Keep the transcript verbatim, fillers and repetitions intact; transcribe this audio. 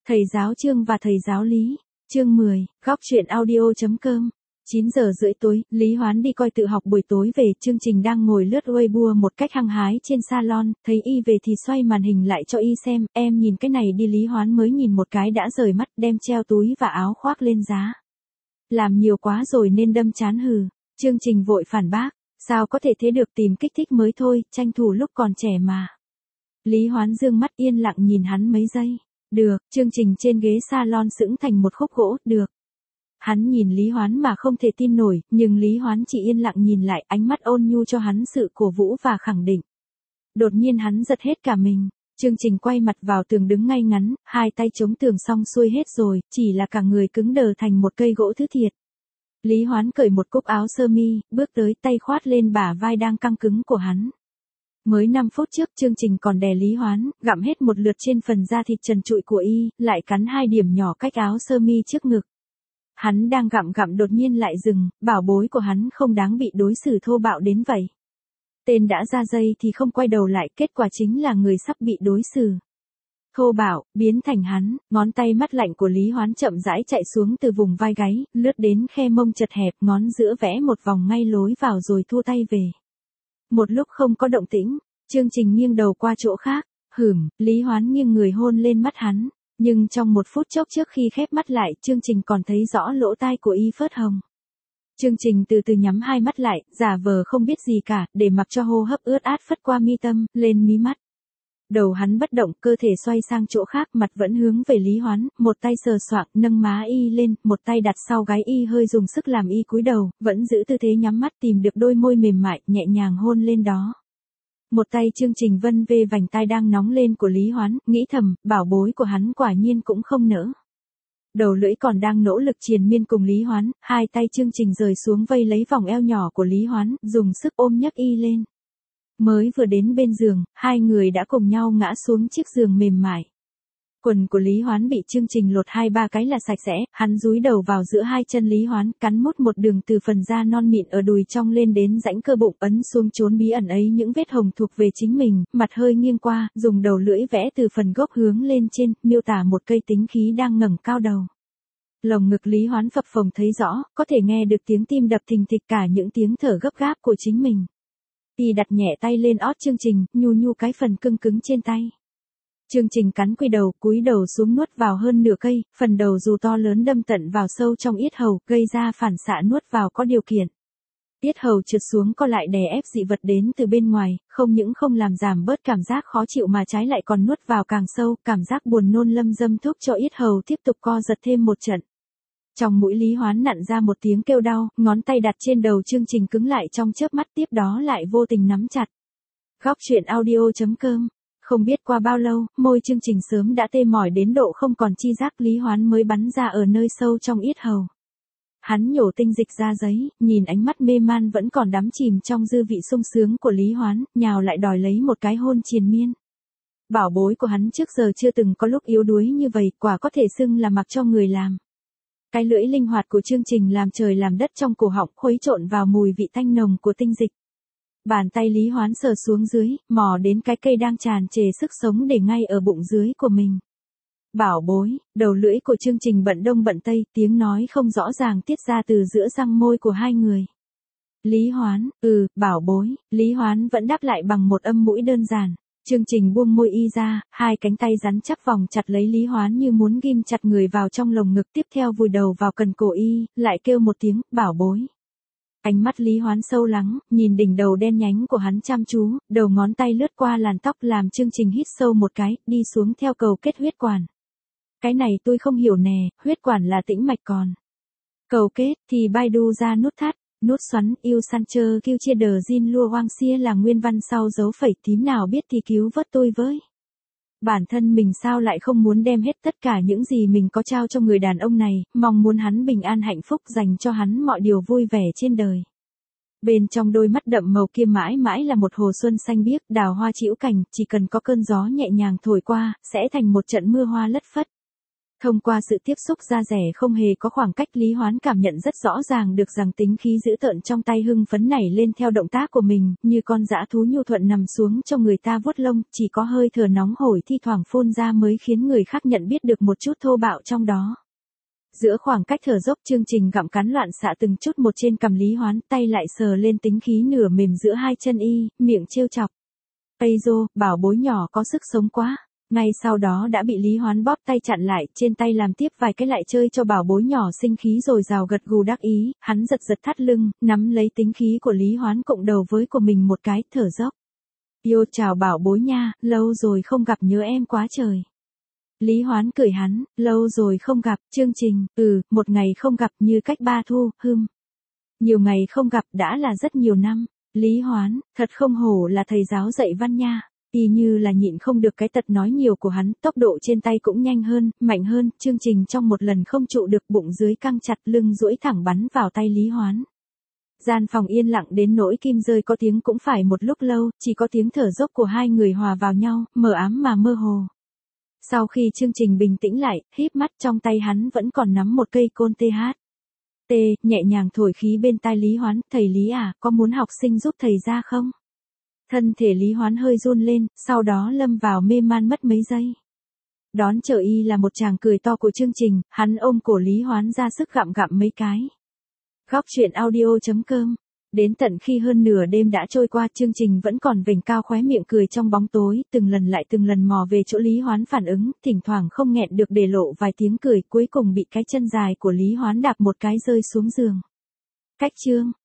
Thầy giáo Trương và thầy giáo Lý, chương mười, góc truyện audio.com. chín giờ rưỡi tối, Lý Hoán đi coi tự học buổi tối về, chương trình đang ngồi lướt Weibo một cách hăng hái trên salon, thấy y về thì xoay màn hình lại cho y xem, em nhìn cái này đi. Lý Hoán mới nhìn một cái đã rời mắt, đem treo túi và áo khoác lên giá. Làm nhiều quá rồi nên đâm chán hừ, chương trình vội phản bác, sao có thể thế được, tìm kích thích mới thôi, tranh thủ lúc còn trẻ mà. Lý Hoán dương mắt yên lặng nhìn hắn mấy giây. Được, chương trình trên ghế salon sững thành một khúc gỗ, được. Hắn nhìn Lý Hoán mà không thể tin nổi, nhưng Lý Hoán chỉ yên lặng nhìn lại, ánh mắt ôn nhu cho hắn sự cổ vũ và khẳng định. Đột nhiên hắn giật hết cả mình, chương trình quay mặt vào tường đứng ngay ngắn, hai tay chống tường xong xuôi hết rồi, chỉ là cả người cứng đờ thành một cây gỗ thứ thiệt. Lý Hoán cởi một cúc áo sơ mi, bước tới, tay khoát lên bả vai đang căng cứng của hắn. Mới năm phút trước chương trình còn đè Lý Hoán, gặm hết một lượt trên phần da thịt trần trụi của y, lại cắn hai điểm nhỏ cách áo sơ mi trước ngực. Hắn đang gặm gặm đột nhiên lại dừng, bảo bối của hắn không đáng bị đối xử thô bạo đến vậy. Tên đã ra dây thì không quay đầu lại, kết quả chính là người sắp bị đối xử thô bạo, biến thành hắn. Ngón tay mắt lạnh của Lý Hoán chậm rãi chạy xuống từ vùng vai gáy, lướt đến khe mông chật hẹp, ngón giữa vẽ một vòng ngay lối vào rồi thua tay về. Một lúc không có động tĩnh, chương trình nghiêng đầu qua chỗ khác, hửm, Lý Hoán nghiêng người hôn lên mắt hắn, nhưng trong một phút chốc trước khi khép mắt lại, chương trình còn thấy rõ lỗ tai của y phớt hồng. Chương trình từ từ nhắm hai mắt lại, giả vờ không biết gì cả, để mặc cho hô hấp ướt át phất qua mi tâm, lên mí mắt. Đầu hắn bất động, cơ thể xoay sang chỗ khác, mặt vẫn hướng về Lý Hoán, một tay sờ soạng, nâng má y lên, một tay đặt sau gáy y hơi dùng sức làm y cúi đầu, vẫn giữ tư thế nhắm mắt tìm được đôi môi mềm mại, nhẹ nhàng hôn lên đó. Một tay chương trình vân về vành tai đang nóng lên của Lý Hoán, nghĩ thầm, bảo bối của hắn quả nhiên cũng không nỡ. Đầu lưỡi còn đang nỗ lực triền miên cùng Lý Hoán, hai tay chương trình rời xuống vây lấy vòng eo nhỏ của Lý Hoán, dùng sức ôm nhấc y lên. Mới vừa đến bên giường, hai người đã cùng nhau ngã xuống chiếc giường mềm mại. Quần của Lý Hoán bị chương trình lột hai ba cái là sạch sẽ, hắn dúi đầu vào giữa hai chân Lý Hoán, cắn mút một đường từ phần da non mịn ở đùi trong lên đến rãnh cơ bụng, ấn xuống chốn bí ẩn ấy những vết hồng thuộc về chính mình, mặt hơi nghiêng qua, dùng đầu lưỡi vẽ từ phần gốc hướng lên trên, miêu tả một cây tính khí đang ngẩng cao đầu. Lồng ngực Lý Hoán phập phồng thấy rõ, có thể nghe được tiếng tim đập thình thịch, cả những tiếng thở gấp gáp của chính mình. Y đặt nhẹ tay lên ót chương trình, nhu nhu cái phần cưng cứng trên tay. Chương trình cắn quy đầu, cúi đầu xuống nuốt vào hơn nửa cây, phần đầu dù to lớn đâm tận vào sâu trong yết hầu, gây ra phản xạ nuốt vào có điều kiện. Yết hầu trượt xuống co lại đè ép dị vật đến từ bên ngoài, không những không làm giảm bớt cảm giác khó chịu mà trái lại còn nuốt vào càng sâu, cảm giác buồn nôn lâm dâm thúc cho yết hầu tiếp tục co giật thêm một trận. Trong mũi Lý Hoán nặn ra một tiếng kêu đau, ngón tay đặt trên đầu chương trình cứng lại trong chớp mắt, tiếp đó lại vô tình nắm chặt. Góc truyện audio.com. Không biết qua bao lâu, môi chương trình sớm đã tê mỏi đến độ không còn chi giác, Lý Hoán mới bắn ra ở nơi sâu trong yết hầu. Hắn nhổ tinh dịch ra giấy, nhìn ánh mắt mê man vẫn còn đắm chìm trong dư vị sung sướng của Lý Hoán, nhào lại đòi lấy một cái hôn triền miên. Bảo bối của hắn trước giờ chưa từng có lúc yếu đuối như vậy, quả có thể xưng là mặc cho người làm. Cái lưỡi linh hoạt của chương trình làm trời làm đất trong cổ họng, khuấy trộn vào mùi vị thanh nồng của tinh dịch. Bàn tay Lý Hoán sờ xuống dưới, mò đến cái cây đang tràn trề sức sống để ngay ở bụng dưới của mình. Bảo bối, đầu lưỡi của chương trình bận đông bận tây, tiếng nói không rõ ràng tiết ra từ giữa răng môi của hai người. Lý Hoán, ừ, bảo bối, Lý Hoán vẫn đáp lại bằng một âm mũi đơn giản. Chương trình buông môi y ra, hai cánh tay rắn chắc vòng chặt lấy Lý Hoán như muốn ghim chặt người vào trong lồng ngực, tiếp theo vùi đầu vào cần cổ y, lại kêu một tiếng, bảo bối. Ánh mắt Lý Hoán sâu lắng, nhìn đỉnh đầu đen nhánh của hắn chăm chú, đầu ngón tay lướt qua làn tóc làm chương trình hít sâu một cái, đi xuống theo cầu kết huyết quản. Cái này tôi không hiểu nè, huyết quản là tĩnh mạch còn. Cầu kết thì Baidu ra nút thắt. Nút xoắn, yêu săn chơ kêu chia đờ Jin lua hoang xia là nguyên văn sau dấu phẩy, tím nào biết thì cứu vớt tôi với. Bản thân mình sao lại không muốn đem hết tất cả những gì mình có trao cho người đàn ông này, mong muốn hắn bình an hạnh phúc, dành cho hắn mọi điều vui vẻ trên đời. Bên trong đôi mắt đậm màu kia mãi mãi là một hồ xuân xanh biếc, đào hoa trĩu cành, chỉ cần có cơn gió nhẹ nhàng thổi qua, sẽ thành một trận mưa hoa lất phất. Thông qua sự tiếp xúc da rẻ không hề có khoảng cách, Lý Hoán cảm nhận rất rõ ràng được rằng tính khí dữ tợn trong tay hưng phấn nảy lên theo động tác của mình, như con dã thú nhu thuận nằm xuống cho người ta vuốt lông, chỉ có hơi thở nóng hổi thi thoảng phun ra mới khiến người khác nhận biết được một chút thô bạo trong đó. Giữa khoảng cách thở dốc, chương trình gặm cắn loạn xạ từng chút một trên cằm Lý Hoán, tay lại sờ lên tính khí nửa mềm giữa hai chân y, miệng trêu chọc. Ây dô, bảo bối nhỏ có sức sống quá. Ngay sau đó đã bị Lý Hoán bóp tay chặn lại, trên tay làm tiếp vài cái lại chơi cho bảo bối nhỏ sinh khí rồi rào gật gù đắc ý, hắn giật giật thắt lưng, nắm lấy tính khí của Lý Hoán cộng đầu với của mình một cái, thở dốc. Yêu chào bảo bối nha, lâu rồi không gặp, nhớ em quá trời. Lý Hoán cười hắn, lâu rồi không gặp, chương trình, ừ, một ngày không gặp như cách ba thu, hừm. Nhiều ngày không gặp đã là rất nhiều năm. Lý Hoán, thật không hổ là thầy giáo dạy văn nha. Y như là nhịn không được cái tật nói nhiều của hắn, tốc độ trên tay cũng nhanh hơn, mạnh hơn, chương trình trong một lần không trụ được, bụng dưới căng chặt, lưng duỗi thẳng bắn vào tay Lý Hoán. Gian phòng yên lặng đến nỗi kim rơi có tiếng cũng phải một lúc lâu, chỉ có tiếng thở dốc của hai người hòa vào nhau, mờ ám mà mơ hồ. Sau khi chương trình bình tĩnh lại, híp mắt, trong tay hắn vẫn còn nắm một cây côn tê hát. T, nhẹ nhàng thổi khí bên tai Lý Hoán, thầy Lý à, có muốn học sinh giúp thầy ra không? Thân thể Lý Hoán hơi run lên, sau đó lâm vào mê man mất mấy giây. Đón chờ y là một tràng cười to của chương trình, hắn ôm cổ Lý Hoán ra sức gặm gặm mấy cái. Góc truyện audio chấm com. Đến tận khi hơn nửa đêm đã trôi qua, chương trình vẫn còn vểnh cao khóe miệng cười trong bóng tối, từng lần lại từng lần mò về chỗ Lý Hoán phản ứng, thỉnh thoảng không nghẹn được để lộ vài tiếng cười, cuối cùng bị cái chân dài của Lý Hoán đạp một cái rơi xuống giường. Cách chương